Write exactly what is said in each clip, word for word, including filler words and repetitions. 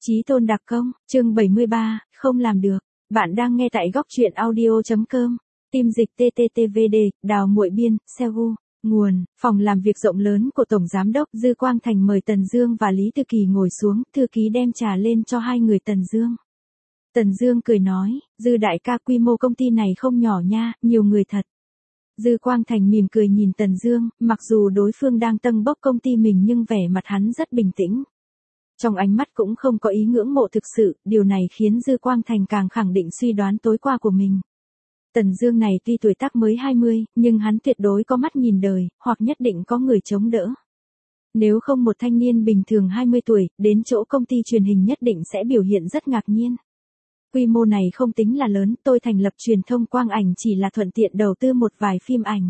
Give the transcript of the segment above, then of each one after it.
Chí tôn đặc công, chương bảy mươi ba, không làm được. Bạn đang nghe tại góc truyện audio.com. Tim dịch tê tê tê vê đê, Đào Muội Biên, Seoul. Nguồn, phòng làm việc rộng lớn của Tổng Giám đốc Dư Quang Thành mời Tần Dương và Lý Tư Kỳ ngồi xuống, thư ký đem trà lên cho hai người Tần Dương. Tần Dương cười nói, Dư đại ca, quy mô công ty này không nhỏ nha, nhiều người thật. Dư Quang Thành mỉm cười nhìn Tần Dương, mặc dù đối phương đang tâng bốc công ty mình nhưng vẻ mặt hắn rất bình tĩnh. Trong ánh mắt cũng không có ý ngưỡng mộ thực sự, điều này khiến Dư Quang Thành càng khẳng định suy đoán tối qua của mình. Tần Dương này tuy tuổi tác mới hai mươi, nhưng hắn tuyệt đối có mắt nhìn đời, hoặc nhất định có người chống đỡ. Nếu không một thanh niên bình thường hai mươi tuổi, đến chỗ công ty truyền hình nhất định sẽ biểu hiện rất ngạc nhiên. Quy mô này không tính là lớn, tôi thành lập truyền thông quang ảnh chỉ là thuận tiện đầu tư một vài phim ảnh.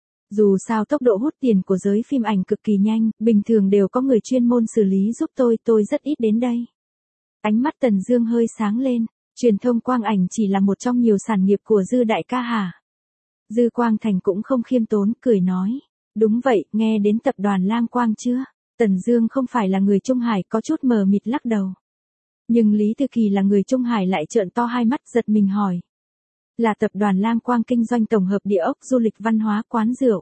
Dù sao tốc độ hút tiền của giới phim ảnh cực kỳ nhanh, bình thường đều có người chuyên môn xử lý giúp tôi, tôi rất ít đến đây. Ánh mắt Tần Dương hơi sáng lên, truyền thông quang ảnh chỉ là một trong nhiều sản nghiệp của Dư đại ca hả? Dư Quang Thành cũng không khiêm tốn, cười nói, đúng vậy, nghe đến tập đoàn Lam Quang chưa? Tần Dương không phải là người Trung Hải, có chút mờ mịt lắc đầu. Nhưng Lý Tư Kỳ là người Trung Hải lại trợn to hai mắt giật mình hỏi. Là tập đoàn Lam Quang kinh doanh tổng hợp địa ốc, du lịch, văn hóa, quán rượu.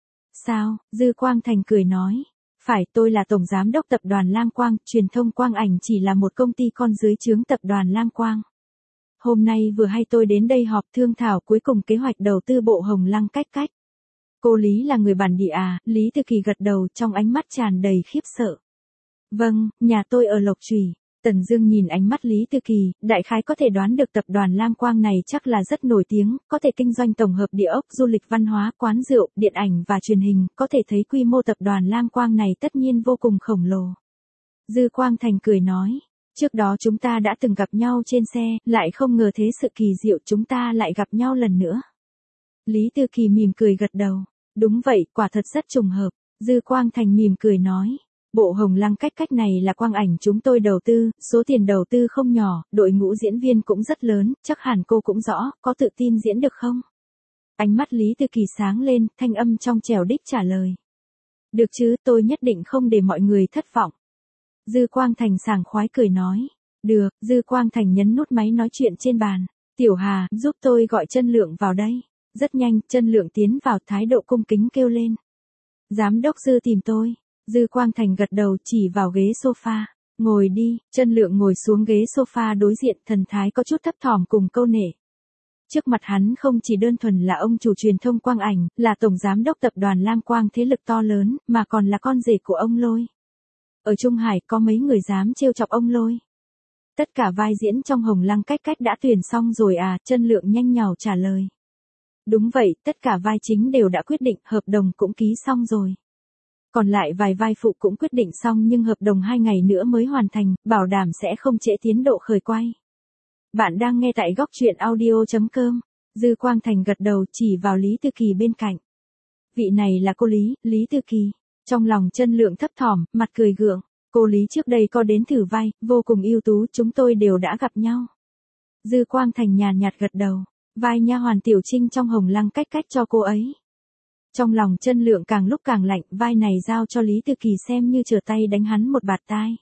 Sao? Dư Quang Thành cười nói. Phải, tôi là tổng giám đốc tập đoàn Lam Quang, truyền thông quang ảnh chỉ là một công ty con dưới trướng tập đoàn Lam Quang. Hôm nay vừa hay tôi đến đây họp thương thảo cuối cùng kế hoạch đầu tư bộ Hồng Lăng cách cách. Cô Lý là người bản địa à? Lý Tư Kỳ gật đầu, trong ánh mắt tràn đầy khiếp sợ. Vâng, nhà tôi ở Lộc Trùy. Tần Dương nhìn ánh mắt Lý Tư Kỳ, đại khái có thể đoán được tập đoàn Lam Quang này chắc là rất nổi tiếng, có thể kinh doanh tổng hợp địa ốc, du lịch, văn hóa, quán rượu, điện ảnh và truyền hình, có thể thấy quy mô tập đoàn Lam Quang này tất nhiên vô cùng khổng lồ. Dư Quang Thành cười nói, trước đó chúng ta đã từng gặp nhau trên xe, lại không ngờ thế sự kỳ diệu chúng ta lại gặp nhau lần nữa. Lý Tư Kỳ mỉm cười gật đầu, đúng vậy, quả thật rất trùng hợp. Dư Quang Thành mỉm cười nói. Bộ Hồng Lăng cách cách này là quang ảnh chúng tôi đầu tư, số tiền đầu tư không nhỏ, đội ngũ diễn viên cũng rất lớn, chắc hẳn cô cũng rõ, có tự tin diễn được không? Ánh mắt Lý Tư Kỳ sáng lên, thanh âm trong trẻo đích trả lời. Được chứ, tôi nhất định không để mọi người thất vọng. Dư Quang Thành sảng khoái cười nói. Được, Dư Quang Thành nhấn nút máy nói chuyện trên bàn. Tiểu Hà, giúp tôi gọi Chân Lượng vào đây. Rất nhanh, Chân Lượng tiến vào, thái độ cung kính kêu lên. Giám đốc Dư tìm tôi. Dư Quang Thành gật đầu chỉ vào ghế sofa. Ngồi đi. Chân Lượng ngồi xuống ghế sofa đối diện, thần thái có chút thấp thỏm cùng câu nể. Trước mặt hắn không chỉ đơn thuần là ông chủ truyền thông quang ảnh, là tổng giám đốc tập đoàn Lam Quang thế lực to lớn, mà còn là con rể của ông Lôi. Ở Trung Hải có mấy người dám trêu chọc ông Lôi. Tất cả vai diễn trong Hồng Lăng cách cách đã tuyển xong rồi à? Chân Lượng nhanh nhảu trả lời. Đúng vậy, tất cả vai chính đều đã quyết định, hợp đồng cũng ký xong rồi. Còn lại vài vai phụ cũng quyết định xong nhưng hợp đồng hai ngày nữa mới hoàn thành, bảo đảm sẽ không trễ tiến độ khởi quay. Bạn đang nghe tại góc truyện audio.com. Dư Quang Thành gật đầu chỉ vào Lý Tư Kỳ bên cạnh. Vị này là cô Lý, Lý Tư Kỳ. Trong lòng Chân Lượng thấp thỏm, mặt cười gượng. Cô Lý trước đây có đến thử vai, vô cùng ưu tú, chúng tôi đều đã gặp nhau. Dư Quang Thành nhàn nhạt gật đầu. Vai nha hoàn Tiểu Trinh trong Hồng Lăng cách cách cho cô ấy. Trong lòng Chân Lượng càng lúc càng lạnh, vai này giao cho Lý Tư Kỳ xem như trở tay đánh hắn một bạt tai.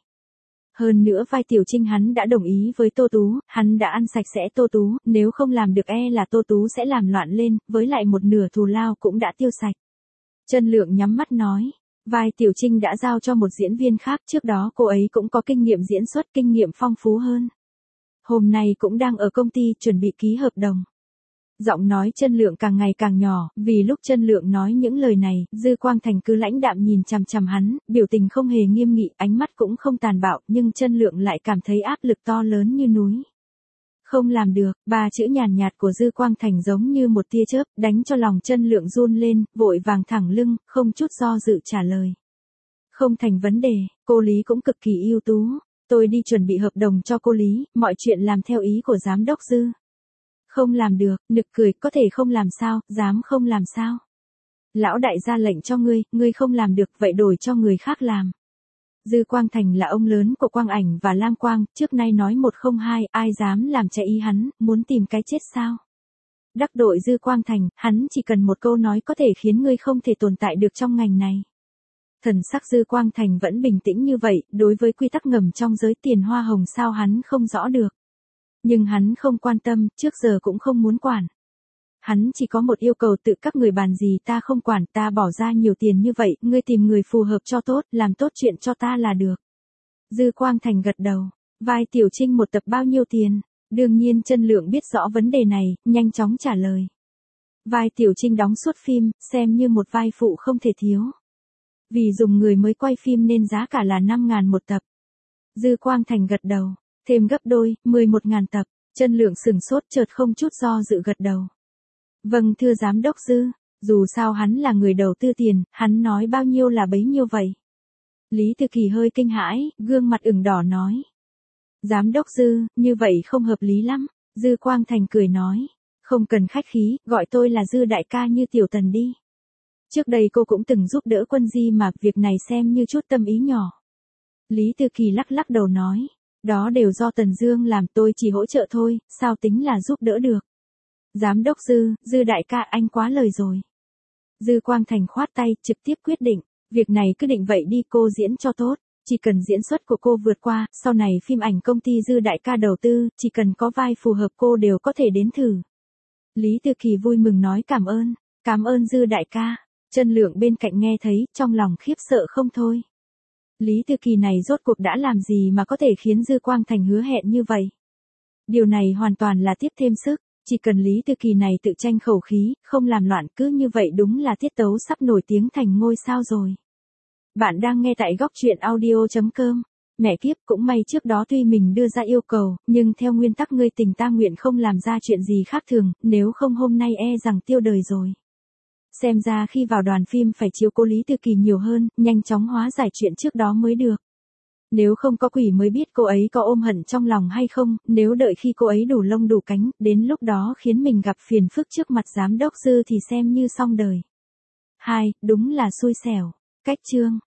Hơn nữa vai Tiểu Trinh hắn đã đồng ý với Tô Tú, hắn đã ăn sạch sẽ Tô Tú, nếu không làm được e là Tô Tú sẽ làm loạn lên, với lại một nửa thù lao cũng đã tiêu sạch. Chân Lượng nhắm mắt nói, vai Tiểu Trinh đã giao cho một diễn viên khác, trước đó cô ấy cũng có kinh nghiệm diễn xuất, kinh nghiệm phong phú hơn. Hôm nay cũng đang ở công ty chuẩn bị ký hợp đồng. Giọng nói Chân Lượng càng ngày càng nhỏ, vì lúc Chân Lượng nói những lời này, Dư Quang Thành cứ lãnh đạm nhìn chằm chằm hắn, biểu tình không hề nghiêm nghị, ánh mắt cũng không tàn bạo, nhưng Chân Lượng lại cảm thấy áp lực to lớn như núi. Không làm được, ba chữ nhàn nhạt của Dư Quang Thành giống như một tia chớp, đánh cho lòng Chân Lượng run lên, vội vàng thẳng lưng, không chút do dự trả lời. Không thành vấn đề, cô Lý cũng cực kỳ ưu tú, tôi đi chuẩn bị hợp đồng cho cô Lý, mọi chuyện làm theo ý của giám đốc Dư. Không làm được, nực cười, có thể không làm sao, dám không làm sao. Lão đại ra lệnh cho ngươi, ngươi không làm được, vậy đổi cho người khác làm. Dư Quang Thành là ông lớn của Quang Ảnh và Lam Quang, trước nay nói một không hai, ai dám làm trái ý hắn, muốn tìm cái chết sao? Đắc đội Dư Quang Thành, hắn chỉ cần một câu nói có thể khiến ngươi không thể tồn tại được trong ngành này. Thần sắc Dư Quang Thành vẫn bình tĩnh như vậy, đối với quy tắc ngầm trong giới tiền hoa hồng sao hắn không rõ được. Nhưng hắn không quan tâm, trước giờ cũng không muốn quản. Hắn chỉ có một yêu cầu tự các người bàn gì ta không quản, ta bỏ ra nhiều tiền như vậy, ngươi tìm người phù hợp cho tốt, làm tốt chuyện cho ta là được. Dư Quang Thành gật đầu, vai Tiểu Trinh một tập bao nhiêu tiền? Đương nhiên Chân Lượng biết rõ vấn đề này, nhanh chóng trả lời. Vai Tiểu Trinh đóng suốt phim, xem như một vai phụ không thể thiếu. Vì dùng người mới quay phim nên giá cả là năm ngàn một tập. Dư Quang Thành gật đầu, thêm gấp đôi, mười một ngàn tập. Chân Lượng sửng sốt chợt không chút do dự gật đầu. Vâng thưa giám đốc Dư, dù sao hắn là người đầu tư tiền, hắn nói bao nhiêu là bấy nhiêu vậy. Lý Tư Kỳ hơi kinh hãi, gương mặt ửng đỏ nói. Giám đốc Dư, như vậy không hợp lý lắm. Dư Quang Thành cười nói, không cần khách khí, gọi tôi là Dư đại ca như Tiểu Tần đi. Trước đây cô cũng từng giúp đỡ Quân Di mà, việc này xem như chút tâm ý nhỏ. Lý Tư Kỳ lắc lắc đầu nói, đó đều do Tần Dương làm, tôi chỉ hỗ trợ thôi, sao tính là giúp đỡ được. Giám đốc Dư, Dư đại ca anh quá lời rồi. Dư Quang Thành khoát tay, trực tiếp quyết định, việc này cứ định vậy đi, cô diễn cho tốt, chỉ cần diễn xuất của cô vượt qua, sau này phim ảnh công ty Dư đại ca đầu tư, chỉ cần có vai phù hợp cô đều có thể đến thử. Lý Tư Kỳ vui mừng nói cảm ơn, cảm ơn Dư đại ca. Chân Lượng bên cạnh nghe thấy, trong lòng khiếp sợ không thôi. Lý Tư Kỳ này rốt cuộc đã làm gì mà có thể khiến Dư Quang Thành hứa hẹn như vậy? Điều này hoàn toàn là tiếp thêm sức, chỉ cần Lý Tư Kỳ này tự tranh khẩu khí, không làm loạn cứ như vậy đúng là tiết tấu sắp nổi tiếng thành ngôi sao rồi. Bạn đang nghe tại góc truyện audio chấm com. Mẹ kiếp, cũng may trước đó tuy mình đưa ra yêu cầu, nhưng theo nguyên tắc ngươi tình ta nguyện không làm ra chuyện gì khác thường, nếu không hôm nay e rằng tiêu đời rồi. Xem ra khi vào đoàn phim phải chiếu cố Lý Tư Kỳ nhiều hơn, nhanh chóng hóa giải chuyện trước đó mới được. Nếu không có quỷ mới biết cô ấy có ôm hận trong lòng hay không, nếu đợi khi cô ấy đủ lông đủ cánh, đến lúc đó khiến mình gặp phiền phức trước mặt giám đốc Dư thì xem như xong đời. Hai, đúng là xui xẻo. Cách chương.